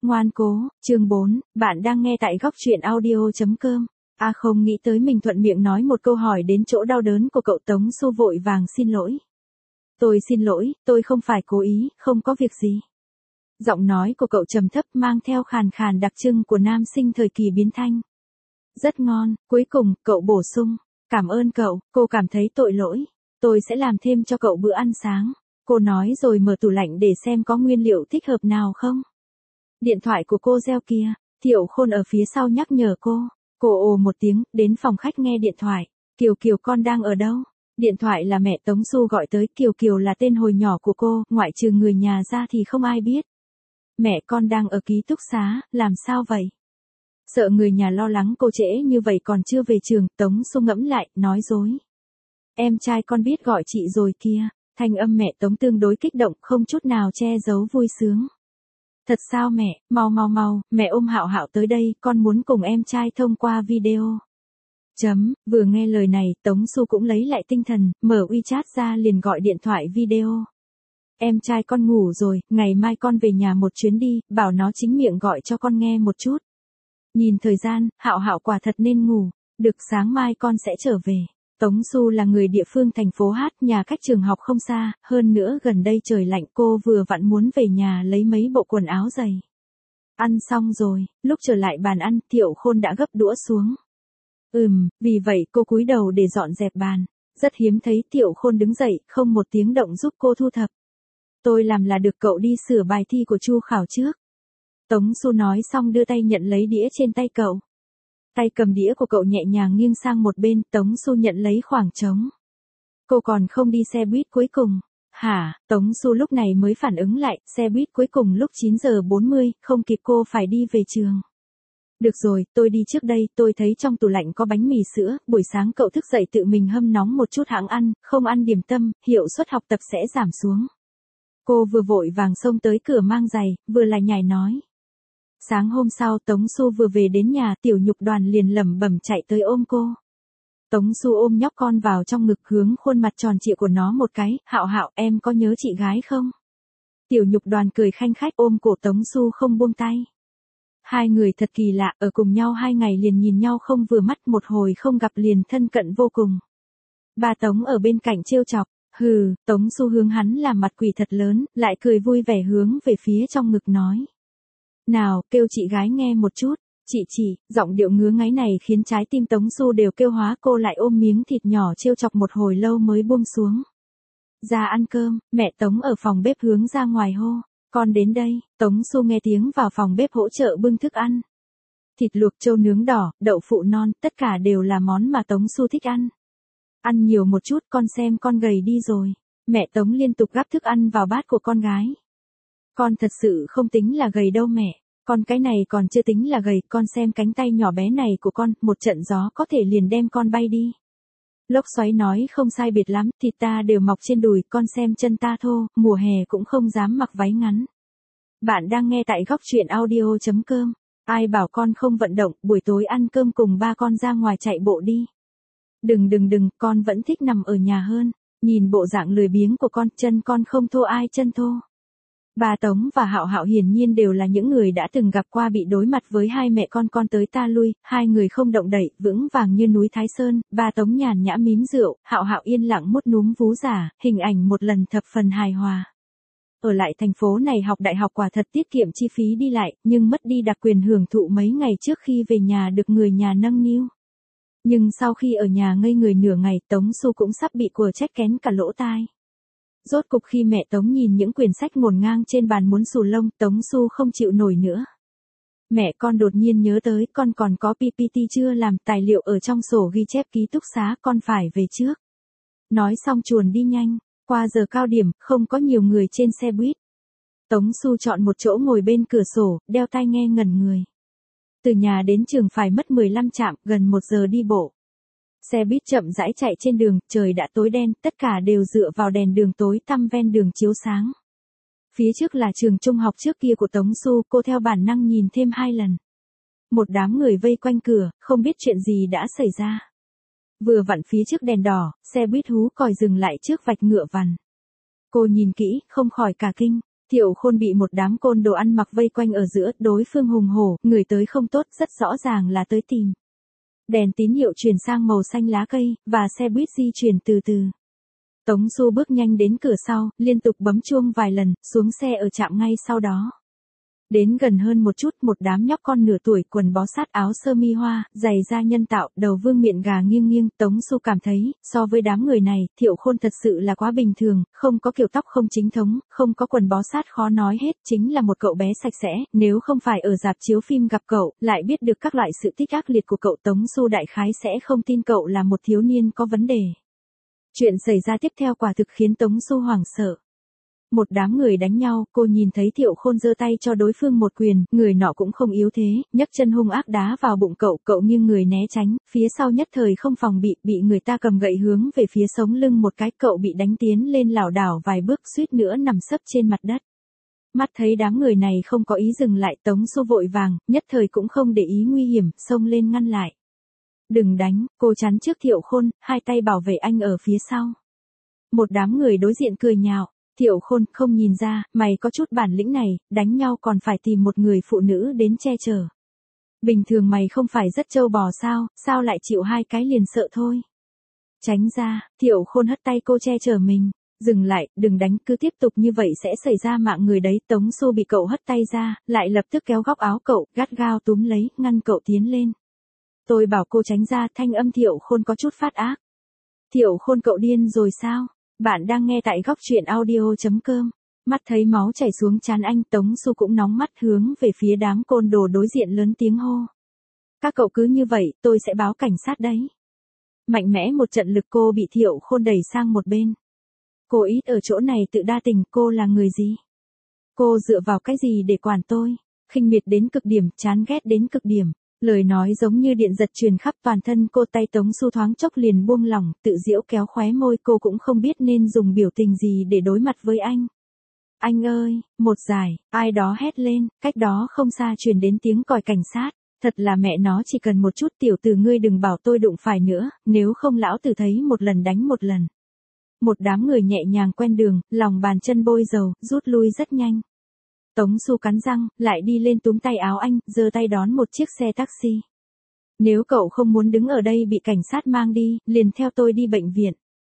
Ngoan cố, chương 4, bạn đang nghe tại góc truyện audio.com. A không nghĩ tới mình thuận miệng nói một câu hỏi đến chỗ đau đớn của cậu Tống Xu vội vàng xin lỗi. Tôi xin lỗi, tôi không phải cố ý, không có việc gì. Giọng nói của cậu trầm thấp mang theo khàn khàn đặc trưng của nam sinh thời kỳ biến thanh. Rất ngon, cuối cùng, cậu bổ sung. Cảm ơn cậu, cô cảm thấy tội lỗi. Tôi sẽ làm thêm cho cậu bữa ăn sáng. Cô nói rồi mở tủ lạnh để xem có nguyên liệu thích hợp nào không. Điện thoại của cô reo kia, Thiệu Khôn ở phía sau nhắc nhở cô. Cô ồ một tiếng, đến phòng khách nghe điện thoại. Kiều Kiều con đang ở đâu? Điện thoại là mẹ Tống Xu gọi tới, Kiều Kiều là tên hồi nhỏ của cô, ngoại trừ người nhà ra thì không ai biết. Mẹ con đang ở ký túc xá, làm sao vậy? Sợ người nhà lo lắng cô trễ như vậy còn chưa về trường, Tống Xu ngẫm lại, nói dối. Em trai con biết gọi chị rồi kia, thanh âm mẹ Tống tương đối kích động, không chút nào che giấu vui sướng. Thật sao mẹ, mau, mẹ ôm Hạo Hạo tới đây, con muốn cùng em trai thông qua video. Vừa nghe lời này, Tống Xu cũng lấy lại tinh thần, mở WeChat ra liền gọi điện thoại video. Em trai con ngủ rồi, ngày mai con về nhà một chuyến đi, bảo nó chính miệng gọi cho con nghe một chút. Nhìn thời gian, Hạo Hạo quả thật nên ngủ, được sáng mai con sẽ trở về. Tống Xu là người địa phương thành phố Hát, nhà cách trường học không xa, hơn nữa gần đây trời lạnh, cô vừa vặn muốn về nhà lấy mấy bộ quần áo giày. Ăn xong rồi, lúc trở lại bàn ăn, Thiệu Khôn đã gấp đũa xuống. Vì vậy cô cúi đầu để dọn dẹp bàn. Rất hiếm thấy Thiệu Khôn đứng dậy, không một tiếng động giúp cô thu thập. Tôi làm là được, cậu đi sửa bài thi của Chu Khảo trước. Tống Xu nói xong đưa tay nhận lấy đĩa trên tay cậu. Tay cầm đĩa của cậu nhẹ nhàng nghiêng sang một bên, Tống Xu nhận lấy khoảng trống. Cô còn không đi xe buýt cuối cùng. Hả, Tống Xu lúc này mới phản ứng lại, xe buýt cuối cùng lúc 9 giờ 40, không kịp, cô phải đi về trường. Được rồi, tôi đi trước đây, tôi thấy trong tủ lạnh có bánh mì sữa, buổi sáng cậu thức dậy tự mình hâm nóng một chút hãng ăn, không ăn điểm tâm, hiệu suất học tập sẽ giảm xuống. Cô vừa vội vàng xông tới cửa mang giày, vừa lải nhải nói. Sáng hôm sau Tống Xu vừa về đến nhà, Tiểu Nhục Đoàn liền lẩm bẩm chạy tới ôm cô. Tống Xu ôm nhóc con vào trong ngực, hướng khuôn mặt tròn trịa của nó một cái, Hạo Hạo, em có nhớ chị gái không? Tiểu Nhục Đoàn cười khanh khách ôm cổ Tống Xu không buông tay. Hai người thật kỳ lạ, ở cùng nhau 2 ngày liền nhìn nhau không vừa mắt, một hồi không gặp liền thân cận vô cùng. Bà Tống ở bên cạnh trêu chọc, Tống Xu hướng hắn làm mặt quỷ thật lớn, lại cười vui vẻ hướng về phía trong ngực nói. Nào, kêu chị gái nghe một chút, chị, giọng điệu ngứa ngáy này khiến trái tim Tống Xu đều kêu hóa, cô lại ôm miếng thịt nhỏ trêu chọc một hồi lâu mới buông xuống. Ra ăn cơm, mẹ Tống ở phòng bếp hướng ra ngoài hô. Con đến đây, Tống Xu nghe tiếng vào phòng bếp hỗ trợ bưng thức ăn. Thịt luộc, trâu nướng đỏ, đậu phụ non, tất cả đều là món mà Tống Xu thích ăn. Ăn nhiều một chút, con xem con gầy đi rồi. Mẹ Tống liên tục gắp thức ăn vào bát của con gái. Con thật sự không tính là gầy đâu mẹ. Con cái này còn chưa tính là gầy, con xem cánh tay nhỏ bé này của con, một trận gió có thể liền đem con bay đi. Lốc xoáy nói không sai biệt lắm, thịt ta đều mọc trên đùi, con xem chân ta thô, mùa hè cũng không dám mặc váy ngắn. Bạn đang nghe tại góc truyện audio.com. Ai bảo con không vận động, buổi tối ăn cơm cùng ba con ra ngoài chạy bộ đi. Đừng, con vẫn thích nằm ở nhà hơn. Nhìn bộ dạng lười biếng của chân con không thô ai chân thô. Bà Tống và Hạo Hạo hiển nhiên đều là những người đã từng gặp qua, bị đối mặt với hai mẹ con tới ta lui, hai người không động đậy, vững vàng như núi Thái Sơn, bà Tống nhàn nhã mím rượu, Hạo Hạo yên lặng mút núm vú giả, hình ảnh một lần thập phần hài hòa. Ở lại thành phố này học đại học quả thật tiết kiệm chi phí đi lại, nhưng mất đi đặc quyền hưởng thụ mấy ngày trước khi về nhà được người nhà nâng niu. Nhưng sau khi ở nhà ngây người nửa ngày, Tống Xu cũng sắp bị của trách kén cả lỗ tai. Rốt cục khi mẹ Tống nhìn những quyển sách ngổn ngang trên bàn muốn xù lông, Tống Xu không chịu nổi nữa. Mẹ con đột nhiên nhớ tới, con còn có PPT chưa làm, tài liệu ở trong sổ ghi chép ký túc xá, con phải về trước. Nói xong chuồn đi nhanh, qua giờ cao điểm, không có nhiều người trên xe buýt. Tống Xu chọn một chỗ ngồi bên cửa sổ, đeo tai nghe ngẩn người. Từ nhà đến trường phải mất 15 trạm, gần 1 giờ đi bộ. Xe buýt chậm rãi chạy trên đường, trời đã tối đen, tất cả đều dựa vào đèn đường tối tăm ven đường chiếu sáng. Phía trước là trường trung học trước kia của Tống Xu, cô theo bản năng nhìn thêm 2 lần. Một đám người vây quanh cửa, không biết chuyện gì đã xảy ra. Vừa vặn phía trước đèn đỏ, xe buýt hú còi dừng lại trước vạch ngựa vằn. Cô nhìn kỹ, không khỏi cả kinh. Thiệu Khôn bị một đám côn đồ ăn mặc vây quanh ở giữa, đối phương hùng hổ, người tới không tốt, rất rõ ràng là tới tìm. Đèn tín hiệu chuyển sang màu xanh lá cây, và xe buýt di chuyển từ từ. Tống Xu bước nhanh đến cửa sau, liên tục bấm chuông vài lần, xuống xe ở trạm ngay sau đó. Đến gần hơn một chút, một đám nhóc con nửa tuổi, quần bó sát, áo sơ mi hoa, giày da nhân tạo, đầu vương miệng gà nghiêng nghiêng. Tống Xu cảm thấy, so với đám người này, Thiệu Khôn thật sự là quá bình thường, không có kiểu tóc không chính thống, không có quần bó sát, khó nói hết, chính là một cậu bé sạch sẽ. Nếu không phải ở rạp chiếu phim gặp cậu, lại biết được các loại sự tích ác liệt của cậu, Tống Xu đại khái sẽ không tin cậu là một thiếu niên có vấn đề. Chuyện xảy ra tiếp theo quả thực khiến Tống Xu hoảng sợ. Một đám người đánh nhau, cô nhìn thấy Thiệu Khôn giơ tay cho đối phương một quyền, người nọ cũng không yếu thế, nhấc chân hung ác đá vào bụng cậu, cậu nghiêng người né tránh, phía sau nhất thời không phòng bị người ta cầm gậy hướng về phía sống lưng một cái, cậu bị đánh tiến lên lảo đảo vài bước, suýt nữa nằm sấp trên mặt đất. Mắt thấy đám người này không có ý dừng lại, Tống Xu vội vàng, nhất thời cũng không để ý nguy hiểm, xông lên ngăn lại. Đừng đánh, cô chắn trước Thiệu Khôn, hai tay bảo vệ anh ở phía sau. Một đám người đối diện cười nhạo. Thiệu Khôn, không nhìn ra, mày có chút bản lĩnh này, đánh nhau còn phải tìm một người phụ nữ đến che chở. Bình thường mày không phải rất trâu bò sao lại chịu hai cái liền sợ thôi. Tránh ra, Thiệu Khôn hất tay cô che chở mình. Dừng lại, đừng đánh, cứ tiếp tục như vậy sẽ xảy ra mạng người đấy. Tống Xu bị cậu hất tay ra, lại lập tức kéo góc áo cậu, gắt gao túm lấy, ngăn cậu tiến lên. Tôi bảo cô tránh ra, thanh âm Thiệu Khôn có chút phát ác. Thiệu Khôn, cậu điên rồi sao? Bạn đang nghe tại góc truyện audio.com. Mắt thấy máu chảy xuống trán anh, Tống Xu cũng nóng mắt hướng về phía đám côn đồ đối diện lớn tiếng hô. Các cậu cứ như vậy, tôi sẽ báo cảnh sát đấy. Mạnh mẽ một trận lực, cô bị Thiệu Khôn đẩy sang một bên. Cô ít ở chỗ này tự đa tình, cô là người gì? Cô dựa vào cái gì để quản tôi? Khinh miệt đến cực điểm, chán ghét đến cực điểm. Lời nói giống như điện giật truyền khắp toàn thân cô, tay Tống Xu thoáng chốc liền buông lỏng, tự giễu kéo khóe môi, cô cũng không biết nên dùng biểu tình gì để đối mặt với anh. Anh ơi, một giải, ai đó hét lên, cách đó không xa truyền đến tiếng còi cảnh sát. Thật là mẹ nó, chỉ cần một chút, tiểu tử ngươi đừng bảo tôi đụng phải nữa, nếu không lão tử thấy một lần đánh một lần. Một đám người nhẹ nhàng quen đường, lòng bàn chân bôi dầu, rút lui rất nhanh. Tống Xu cắn răng, lại đi lên túm tay áo anh, giơ tay đón một chiếc xe taxi. Nếu cậu không muốn đứng ở đây bị cảnh sát mang đi, liền theo tôi đi bệnh viện.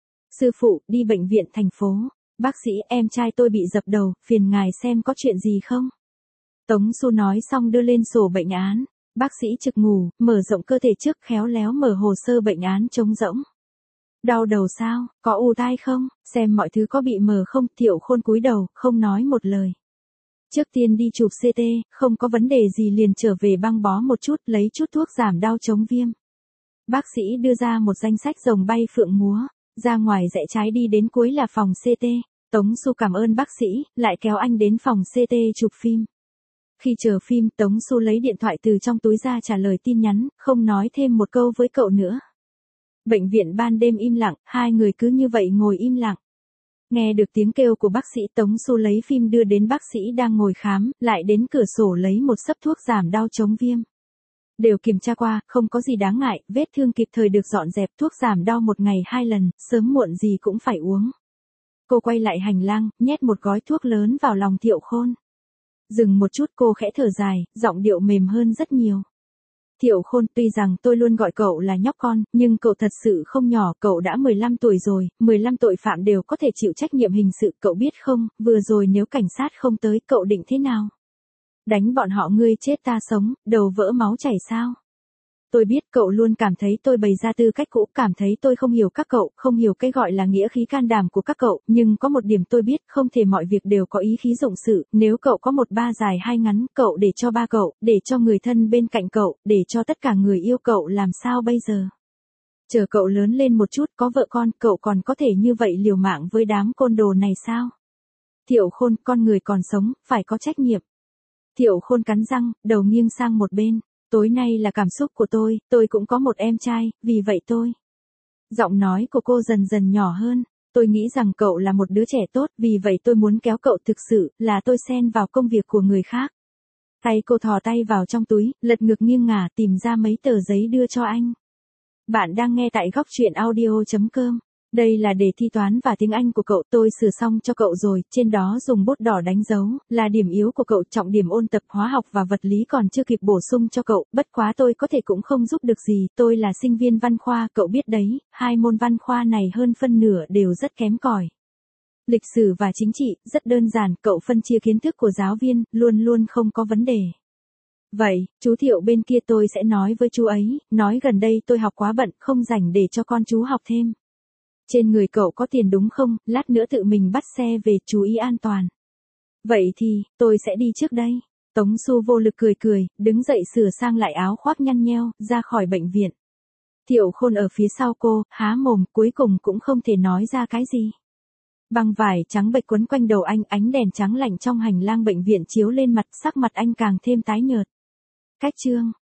Sư phụ, đi bệnh viện thành phố. Bác sĩ, em trai tôi bị dập đầu, phiền ngài xem có chuyện gì không? Tống Xu nói xong đưa lên sổ bệnh án. Bác sĩ trực ngủ, mở rộng cơ thể trước, khéo léo mở hồ sơ bệnh án trống rỗng. Đau đầu sao, có ù tai không, xem mọi thứ có bị mờ không? Thiệu Khôn cúi đầu, không nói một lời. Trước tiên đi chụp CT, không có vấn đề gì liền trở về băng bó một chút, lấy chút thuốc giảm đau chống viêm. Bác sĩ đưa ra một danh sách rồng bay phượng múa, ra ngoài rẽ trái đi đến cuối là phòng CT. Tống Xu cảm ơn bác sĩ, lại kéo anh đến phòng CT chụp phim. Khi chờ phim, Tống Xu lấy điện thoại từ trong túi ra trả lời tin nhắn, không nói thêm một câu với cậu nữa. Bệnh viện ban đêm im lặng, hai người cứ như vậy ngồi im lặng. Nghe được tiếng kêu của bác sĩ, Tống Xu lấy phim đưa đến bác sĩ đang ngồi khám, lại đến cửa sổ lấy một xấp thuốc giảm đau chống viêm. Đều kiểm tra qua, không có gì đáng ngại, vết thương kịp thời được dọn dẹp, thuốc giảm đau một ngày 2 lần, sớm muộn gì cũng phải uống. Cô quay lại hành lang, nhét một gói thuốc lớn vào lòng Thiệu Khôn. Dừng một chút, cô khẽ thở dài, giọng điệu mềm hơn rất nhiều. Thiệu Khôn, tuy rằng tôi luôn gọi cậu là nhóc con, nhưng cậu thật sự không nhỏ, cậu đã 15 tuổi rồi, 15 tội phạm đều có thể chịu trách nhiệm hình sự, cậu biết không, vừa rồi nếu cảnh sát không tới, cậu định thế nào? Đánh bọn họ ngươi chết ta sống, đầu vỡ máu chảy sao? Tôi biết cậu luôn cảm thấy tôi bày ra tư cách cũ, cảm thấy tôi không hiểu các cậu, không hiểu cái gọi là nghĩa khí can đảm của các cậu, nhưng có một điểm tôi biết, không thể mọi việc đều có ý khí dụng sự, nếu cậu có một ba dài hai ngắn, cậu để cho ba cậu, để cho người thân bên cạnh cậu, để cho tất cả người yêu cậu làm sao bây giờ? Chờ cậu lớn lên một chút, có vợ con, cậu còn có thể như vậy liều mạng với đám côn đồ này sao? Thiệu Khôn, con người còn sống, phải có trách nhiệm. Thiệu Khôn cắn răng, đầu nghiêng sang một bên. Tối nay là cảm xúc của tôi cũng có một em trai, vì vậy tôi. Giọng nói của cô dần dần nhỏ hơn, tôi nghĩ rằng cậu là một đứa trẻ tốt, vì vậy tôi muốn kéo cậu, thực sự là tôi xen vào công việc của người khác. Tay cô thò tay vào trong túi, lật ngược nghiêng ngả tìm ra mấy tờ giấy đưa cho anh. Bạn đang nghe tại góc truyện audio.com. Đây là đề thi toán và tiếng Anh của cậu, tôi sửa xong cho cậu rồi, trên đó dùng bút đỏ đánh dấu, là điểm yếu của cậu, trọng điểm ôn tập hóa học và vật lý còn chưa kịp bổ sung cho cậu, bất quá tôi có thể cũng không giúp được gì, tôi là sinh viên văn khoa, cậu biết đấy, hai môn văn khoa này hơn phân nửa đều rất kém cỏi. Lịch sử và chính trị, rất đơn giản, cậu phân chia kiến thức của giáo viên, luôn luôn không có vấn đề. Vậy, chú Thiệu bên kia tôi sẽ nói với chú ấy, nói gần đây tôi học quá bận, không rảnh để cho con chú học thêm. Trên người cậu có tiền đúng không, lát nữa tự mình bắt xe về, chú ý an toàn. Vậy thì, tôi sẽ đi trước đây. Tống Xu vô lực cười cười, đứng dậy sửa sang lại áo khoác nhăn nheo, ra khỏi bệnh viện. Thiệu Khôn ở phía sau cô, há mồm, cuối cùng cũng không thể nói ra cái gì. Băng vải trắng bệch quấn quanh đầu anh, ánh đèn trắng lạnh trong hành lang bệnh viện chiếu lên mặt, sắc mặt anh càng thêm tái nhợt. Cách chương